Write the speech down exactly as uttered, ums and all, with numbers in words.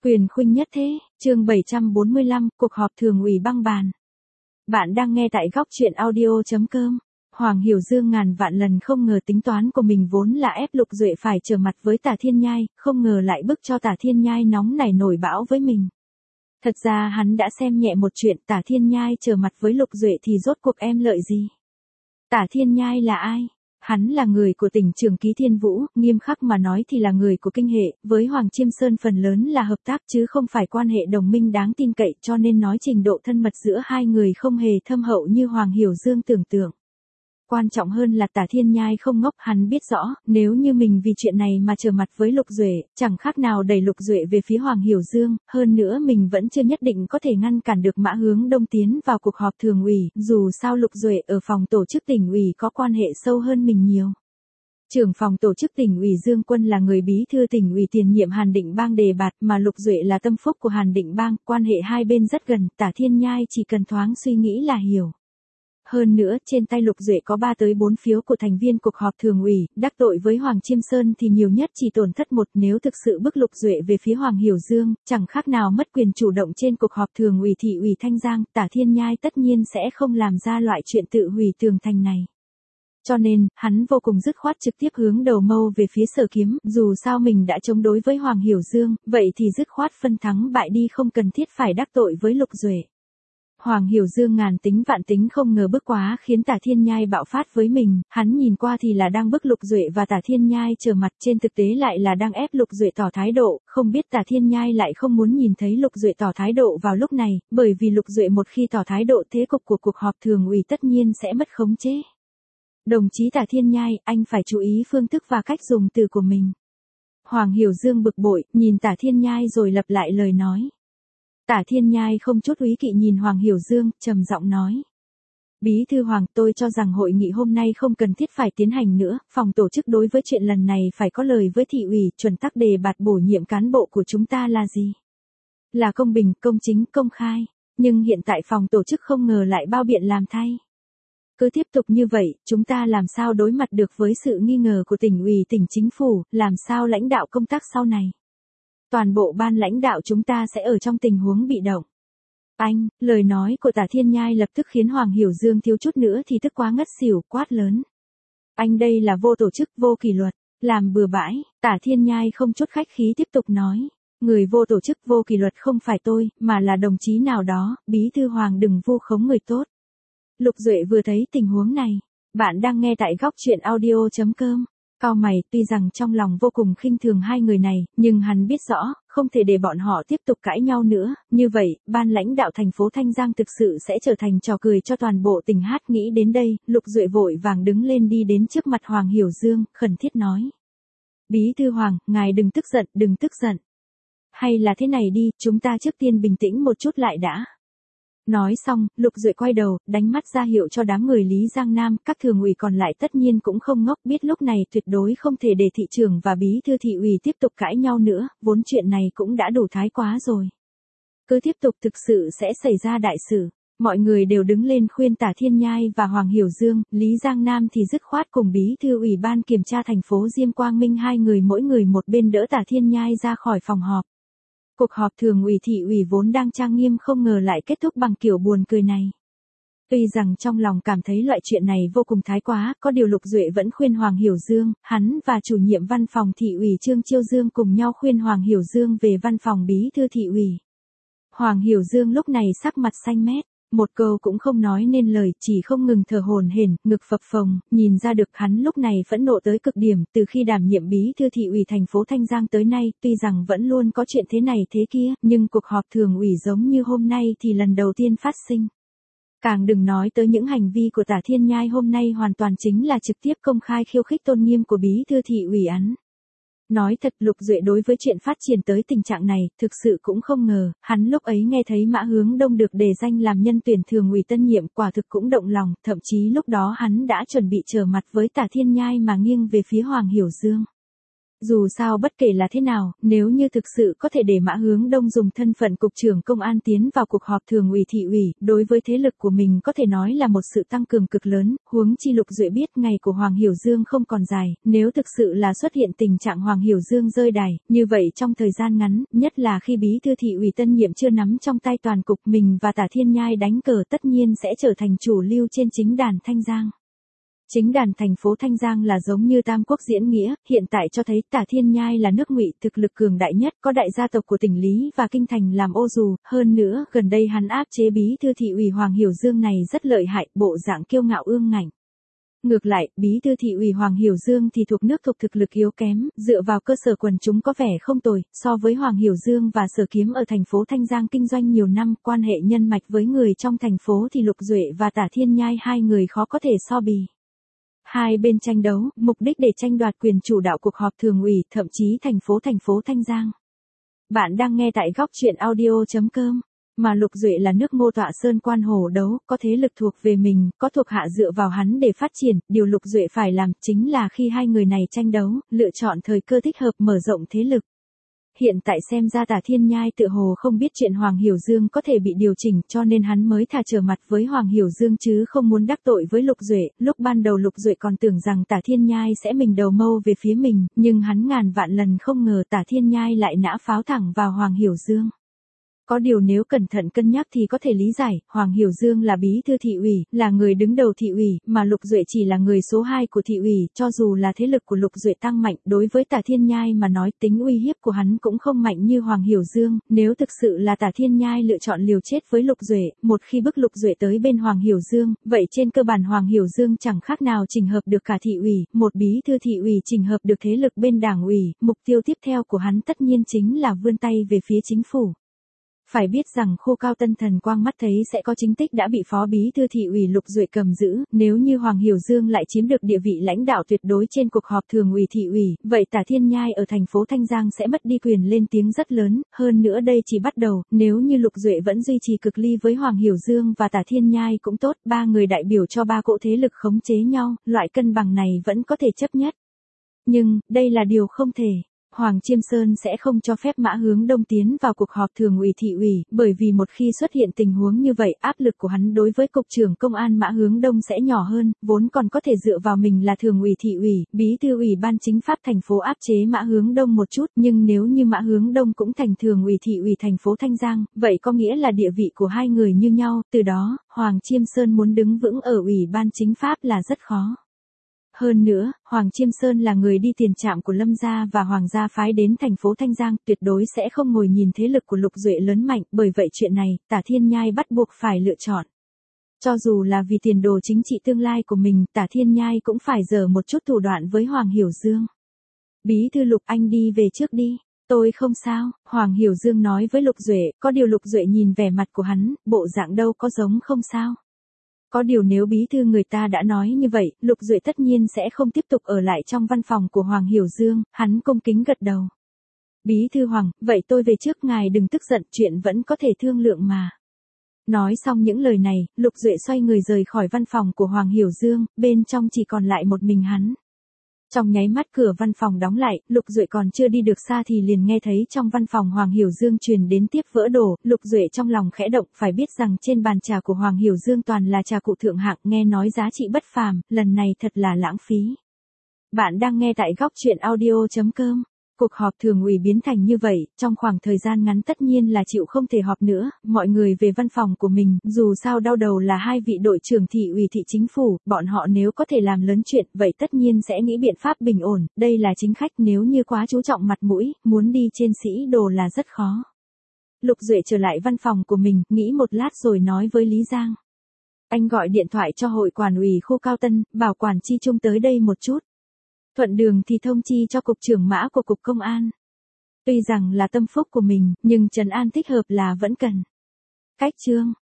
Quyền khuynh nhất thế, chương bảy trăm bốn mươi lăm, cuộc họp thường ủy băng bàn. Bạn đang nghe tại góc truyện audio.com. Hoàng Hiểu Dương ngàn vạn lần không ngờ tính toán của mình vốn là ép Lục Duệ phải trở mặt với Tả Thiên Nhai, không ngờ lại bức cho Tả Thiên Nhai nóng nảy nổi bão với mình. Thật ra hắn đã xem nhẹ một chuyện, Tả Thiên Nhai trở mặt với Lục Duệ thì rốt cuộc em lợi gì? Tả Thiên Nhai là ai? Hắn là người của tỉnh Trường Ký Thiên Vũ, nghiêm khắc mà nói thì là người của kinh hệ, với Hoàng Chiêm Sơn phần lớn là hợp tác chứ không phải quan hệ đồng minh đáng tin cậy, cho nên nói trình độ thân mật giữa hai người không hề thâm hậu như Hoàng Hiểu Dương tưởng tượng. Quan trọng hơn là Tả Thiên Nhai không ngốc, hắn biết rõ, nếu như mình vì chuyện này mà trở mặt với Lục Duệ, chẳng khác nào đẩy Lục Duệ về phía Hoàng Hiểu Dương, hơn nữa mình vẫn chưa nhất định có thể ngăn cản được Mã Hướng Đông tiến vào cuộc họp thường ủy, dù sao Lục Duệ ở phòng tổ chức tỉnh ủy có quan hệ sâu hơn mình nhiều. Trưởng phòng tổ chức tỉnh ủy Dương Quân là người bí thư tỉnh ủy tiền nhiệm Hàn Định Bang đề bạt, mà Lục Duệ là tâm phúc của Hàn Định Bang, quan hệ hai bên rất gần, Tả Thiên Nhai chỉ cần thoáng suy nghĩ là hiểu. Hơn nữa, trên tay Lục Duệ có ba tới bốn phiếu của thành viên cuộc họp thường ủy, đắc tội với Hoàng Chiêm Sơn thì nhiều nhất chỉ tổn thất một, nếu thực sự bức Lục Duệ về phía Hoàng Hiểu Dương, chẳng khác nào mất quyền chủ động trên cuộc họp thường ủy thị ủy Thanh Giang, Tả Thiên Nhai tất nhiên sẽ không làm ra loại chuyện tự hủy tường thành này. Cho nên, hắn vô cùng dứt khoát trực tiếp hướng đầu mâu về phía Sở Kiếm, dù sao mình đã chống đối với Hoàng Hiểu Dương, vậy thì dứt khoát phân thắng bại đi, không cần thiết phải đắc tội với Lục Duệ. Hoàng Hiểu Dương ngàn tính vạn tính không ngờ bức quá khiến Tả Thiên Nhai bạo phát với mình, hắn nhìn qua thì là đang bức Lục Duệ và Tả Thiên Nhai trở mặt, trên thực tế lại là đang ép Lục Duệ tỏ thái độ, không biết Tả Thiên Nhai lại không muốn nhìn thấy Lục Duệ tỏ thái độ vào lúc này, bởi vì Lục Duệ một khi tỏ thái độ thế cục của cuộc họp thường ủy tất nhiên sẽ mất khống chế. Đồng chí Tả Thiên Nhai, anh phải chú ý phương thức và cách dùng từ của mình. Hoàng Hiểu Dương bực bội, nhìn Tả Thiên Nhai rồi lặp lại lời nói. Tả Thiên Nhai không chút úy kỵ nhìn Hoàng Hiểu Dương, trầm giọng nói. Bí thư Hoàng, tôi cho rằng hội nghị hôm nay không cần thiết phải tiến hành nữa, phòng tổ chức đối với chuyện lần này phải có lời với thị ủy, chuẩn tắc đề bạt bổ nhiệm cán bộ của chúng ta là gì? Là công bình, công chính, công khai, nhưng hiện tại phòng tổ chức không ngờ lại bao biện làm thay. Cứ tiếp tục như vậy, chúng ta làm sao đối mặt được với sự nghi ngờ của tỉnh ủy, tỉnh chính phủ, làm sao lãnh đạo công tác sau này? Toàn bộ ban lãnh đạo chúng ta sẽ ở trong tình huống bị động. Anh, lời nói của Tả Thiên Nhai lập tức khiến Hoàng Hiểu Dương thiếu chút nữa thì tức quá ngất xỉu, quát lớn. Anh đây là vô tổ chức, vô kỷ luật, làm bừa bãi. Tả Thiên Nhai không chút khách khí tiếp tục nói. Người vô tổ chức, vô kỷ luật không phải tôi, mà là đồng chí nào đó, bí thư Hoàng đừng vu khống người tốt. Lục Duệ vừa thấy tình huống này. Bạn đang nghe tại góc truyện audio.com. Cau mày, tuy rằng trong lòng vô cùng khinh thường hai người này, nhưng hắn biết rõ, không thể để bọn họ tiếp tục cãi nhau nữa, như vậy, ban lãnh đạo thành phố Thanh Giang thực sự sẽ trở thành trò cười cho toàn bộ tỉnh hát. Nghĩ đến đây, Lục Duệ vội vàng đứng lên đi đến trước mặt Hoàng Hiểu Dương, khẩn thiết nói. Bí thư Hoàng, ngài đừng tức giận, đừng tức giận. Hay là thế này đi, chúng ta trước tiên bình tĩnh một chút lại đã. Nói xong, Lục Duệ quay đầu, đánh mắt ra hiệu cho đám người Lý Giang Nam, các thường ủy còn lại tất nhiên cũng không ngốc, biết lúc này tuyệt đối không thể để thị trưởng và bí thư thị ủy tiếp tục cãi nhau nữa, vốn chuyện này cũng đã đủ thái quá rồi. Cứ tiếp tục thực sự sẽ xảy ra đại sự. Mọi người đều đứng lên khuyên Tả Thiên Nhai và Hoàng Hiểu Dương, Lý Giang Nam thì dứt khoát cùng bí thư ủy ban kiểm tra thành phố Diêm Quang Minh hai người mỗi người một bên đỡ Tả Thiên Nhai ra khỏi phòng họp. Cuộc họp thường ủy thị ủy vốn đang trang nghiêm không ngờ lại kết thúc bằng kiểu buồn cười này. Tuy rằng trong lòng cảm thấy loại chuyện này vô cùng thái quá, có điều Lục Duệ vẫn khuyên Hoàng Hiểu Dương, hắn và chủ nhiệm văn phòng thị ủy Trương Chiêu Dương cùng nhau khuyên Hoàng Hiểu Dương về văn phòng bí thư thị ủy. Hoàng Hiểu Dương lúc này sắc mặt xanh mét, một câu cũng không nói nên lời, chỉ không ngừng thở hổn hển, ngực phập phồng, nhìn ra được hắn lúc này phẫn nộ tới cực điểm, từ khi đảm nhiệm bí thư thị ủy thành phố Thanh Giang tới nay, tuy rằng vẫn luôn có chuyện thế này thế kia, nhưng cuộc họp thường ủy giống như hôm nay thì lần đầu tiên phát sinh. Càng đừng nói tới những hành vi của Tả Thiên Nhai hôm nay hoàn toàn chính là trực tiếp công khai khiêu khích tôn nghiêm của bí thư thị ủy hắn. Nói thật, Lục Duệ đối với chuyện phát triển tới tình trạng này, thực sự cũng không ngờ, hắn lúc ấy nghe thấy Mã Hướng Đông được đề danh làm nhân tuyển thường ủy tân nhiệm, quả thực cũng động lòng, thậm chí lúc đó hắn đã chuẩn bị trở mặt với Tả Thiên Nhai mà nghiêng về phía Hoàng Hiểu Dương. Dù sao bất kể là thế nào, nếu như thực sự có thể để Mã Hướng Đông dùng thân phận cục trưởng công an tiến vào cuộc họp thường ủy thị ủy, đối với thế lực của mình có thể nói là một sự tăng cường cực lớn, huống chi Lục Duệ biết ngày của Hoàng Hiểu Dương không còn dài, nếu thực sự là xuất hiện tình trạng Hoàng Hiểu Dương rơi đài, như vậy trong thời gian ngắn, nhất là khi bí thư thị ủy tân nhiệm chưa nắm trong tay toàn cục, mình và Tả Thiên Nhai đánh cờ tất nhiên sẽ trở thành chủ lưu trên chính đàn Thanh Giang. Chính đàn thành phố Thanh Giang là giống như Tam Quốc diễn nghĩa, hiện tại cho thấy Tả Thiên Nhai là nước Ngụy thực lực cường đại nhất, có đại gia tộc của tỉnh Lý và Kinh Thành làm ô dù, hơn nữa, gần đây hắn áp chế bí thư thị ủy Hoàng Hiểu Dương này rất lợi hại, bộ dạng kiêu ngạo ương ngạnh. Ngược lại, bí thư thị ủy Hoàng Hiểu Dương thì thuộc nước thuộc thực lực yếu kém, dựa vào cơ sở quần chúng có vẻ không tồi, so với Hoàng Hiểu Dương và Sở Kiếm ở thành phố Thanh Giang kinh doanh nhiều năm, quan hệ nhân mạch với người trong thành phố thì Lục Duệ và Tả Thiên Nhai hai người khó có thể so bì. Hai bên tranh đấu, mục đích để tranh đoạt quyền chủ đạo cuộc họp thường ủy, thậm chí thành phố thành phố Thanh Giang. Bạn đang nghe tại góc truyện audio chấm com. Mà Lục Duệ là nước Ngô Tọa Sơn quan hồ đấu, có thế lực thuộc về mình, có thuộc hạ dựa vào hắn để phát triển, điều Lục Duệ phải làm chính là khi hai người này tranh đấu, lựa chọn thời cơ thích hợp mở rộng thế lực. Hiện tại xem ra Tả Thiên Nhai tự hồ không biết chuyện Hoàng Hiểu Dương có thể bị điều chỉnh, cho nên hắn mới thà trở mặt với Hoàng Hiểu Dương chứ không muốn đắc tội với Lục Duệ. Lúc ban đầu Lục Duệ còn tưởng rằng Tả Thiên Nhai sẽ mình đầu mâu về phía mình, nhưng hắn ngàn vạn lần không ngờ Tả Thiên Nhai lại nã pháo thẳng vào Hoàng Hiểu Dương. Có điều nếu cẩn thận cân nhắc thì có thể lý giải, Hoàng Hiểu Dương là bí thư thị ủy, là người đứng đầu thị ủy, mà Lục Duệ chỉ là người số hai của thị ủy, cho dù là thế lực của Lục Duệ tăng mạnh, đối với Tả Thiên Nhai mà nói tính uy hiếp của hắn cũng không mạnh như Hoàng Hiểu Dương, nếu thực sự là Tả Thiên Nhai lựa chọn liều chết với Lục Duệ, một khi bức Lục Duệ tới bên Hoàng Hiểu Dương, vậy trên cơ bản Hoàng Hiểu Dương chẳng khác nào chỉnh hợp được cả thị ủy, một bí thư thị ủy chỉnh hợp được thế lực bên đảng ủy, mục tiêu tiếp theo của hắn tất nhiên chính là vươn tay về phía chính phủ. Phải biết rằng Khô Cao Tân Thần quang mắt thấy sẽ có chính tích đã bị phó bí thư thị ủy Lục Duệ cầm giữ, nếu như Hoàng Hiểu Dương lại chiếm được địa vị lãnh đạo tuyệt đối trên cuộc họp thường ủy thị ủy, vậy Tả Thiên Nhai ở thành phố Thanh Giang sẽ mất đi quyền lên tiếng rất lớn, hơn nữa đây chỉ bắt đầu, nếu như Lục Duệ vẫn duy trì cực ly với Hoàng Hiểu Dương và Tả Thiên Nhai cũng tốt, ba người đại biểu cho ba cỗ thế lực khống chế nhau, loại cân bằng này vẫn có thể chấp nhất. Nhưng, đây là điều không thể. Hoàng Chiêm Sơn sẽ không cho phép Mã Hướng Đông tiến vào cuộc họp thường ủy thị ủy, bởi vì một khi xuất hiện tình huống như vậy, áp lực của hắn đối với cục trưởng công an Mã Hướng Đông sẽ nhỏ hơn, vốn còn có thể dựa vào mình là thường ủy thị ủy, bí thư ủy ban chính pháp thành phố áp chế Mã Hướng Đông một chút, nhưng nếu như Mã Hướng Đông cũng thành thường ủy thị ủy thành phố Thanh Giang, vậy có nghĩa là địa vị của hai người như nhau, từ đó, Hoàng Chiêm Sơn muốn đứng vững ở ủy ban chính pháp là rất khó. Hơn nữa, Hoàng Chiêm Sơn là người đi tiền trạm của Lâm gia và Hoàng gia phái đến thành phố Thanh Giang, tuyệt đối sẽ không ngồi nhìn thế lực của Lục Duệ lớn mạnh, bởi vậy chuyện này, Tả Thiên Nhai bắt buộc phải lựa chọn. Cho dù là vì tiền đồ chính trị tương lai của mình, Tả Thiên Nhai cũng phải giở một chút thủ đoạn với Hoàng Hiểu Dương. Bí thư Lục, anh đi về trước đi. Tôi không sao, Hoàng Hiểu Dương nói với Lục Duệ, có điều Lục Duệ nhìn vẻ mặt của hắn, bộ dạng đâu có giống không sao. Có điều nếu bí thư người ta đã nói như vậy, Lục Duệ tất nhiên sẽ không tiếp tục ở lại trong văn phòng của Hoàng Hiểu Dương, hắn cung kính gật đầu. Bí thư Hoàng, vậy tôi về trước, ngài đừng tức giận, chuyện vẫn có thể thương lượng mà. Nói xong những lời này, Lục Duệ xoay người rời khỏi văn phòng của Hoàng Hiểu Dương, bên trong chỉ còn lại một mình hắn. Trong nháy mắt cửa văn phòng đóng lại, Lục Duệ còn chưa đi được xa thì liền nghe thấy trong văn phòng Hoàng Hiểu Dương truyền đến tiếp vỡ đồ, Lục Duệ trong lòng khẽ động, phải biết rằng trên bàn trà của Hoàng Hiểu Dương toàn là trà cụ thượng hạng, nghe nói giá trị bất phàm, lần này thật là lãng phí. Bạn đang nghe tại góc truyện audio chấm com. Cuộc họp thường ủy biến thành như vậy, trong khoảng thời gian ngắn tất nhiên là chịu không thể họp nữa, mọi người về văn phòng của mình, dù sao đau đầu là hai vị đội trưởng thị ủy thị chính phủ, bọn họ nếu có thể làm lớn chuyện, vậy tất nhiên sẽ nghĩ biện pháp bình ổn, đây là chính khách, nếu như quá chú trọng mặt mũi, muốn đi trên sĩ đồ là rất khó. Lục Duệ trở lại văn phòng của mình, nghĩ một lát rồi nói với Lý Giang. Anh gọi điện thoại cho hội quản ủy khu Cao Tân, bảo quản Chi Trung tới đây một chút. Thuận đường thì thông chi cho cục trưởng Mã của cục công an. Tuy rằng là tâm phúc của mình, nhưng trấn an thích hợp là vẫn cần. Cách chương